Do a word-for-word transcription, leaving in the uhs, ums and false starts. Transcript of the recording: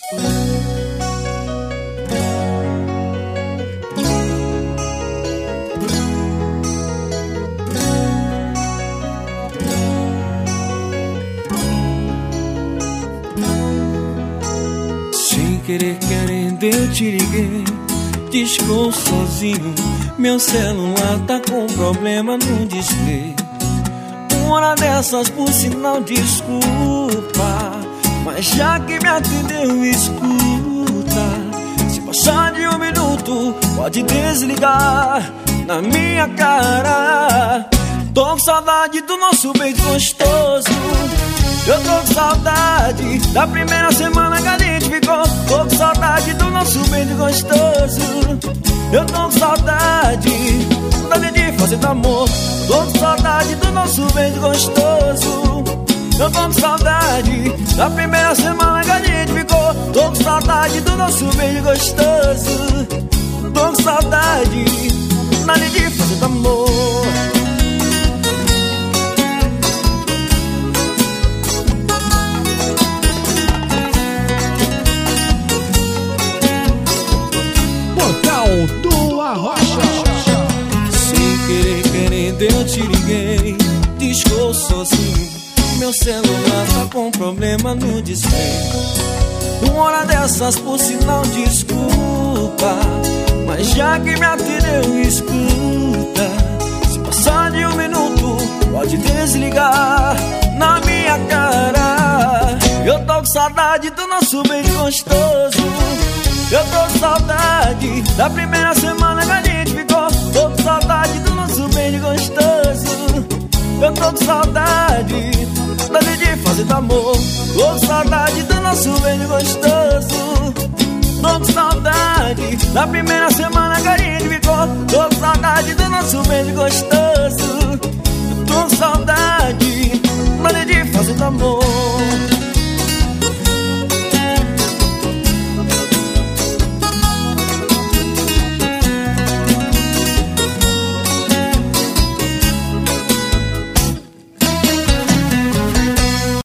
Sem querer, querendo, eu te liguei. Discou sozinho, meu celular tá com problema no display. Uma hora dessas, por sinal, desculpa, mas já que me atendeu, escuta. Se passar de um minuto, pode desligar na minha cara. Tô com saudade do nosso beijo gostoso. Eu tô com saudade da primeira semana que a gente ficou. Tô com saudade do nosso beijo gostoso. Eu tô com saudade da gente fazer amor. Tô com saudade do nosso beijo gostoso. Eu tô com saudade da primeira semana que a gente ficou. Tô com saudade do nosso beijo gostoso. Tô com saudade da gente fazer amor. Do Arrocha. Sem querer, querendo, eu te liguei. Discou sozinho, meu celular tá com problema no display. Uma hora dessas, por sinal, desculpa, mas já que me atendeu, escuta. Se passar de um minuto, pode desligar na minha cara. Eu tô com saudade do nosso beijo gostoso. Eu tô com saudade da primeira semana que a gente ficou. Tô com saudade do nosso beijo gostoso. Eu tô com saudade da gente fazer amor. Tô com saudade do nosso beijo gostoso. Tô com saudade da primeira semana que a gente ficou. Tô com saudade do nosso beijo gostoso. Tô com saudade da gente fazer amor.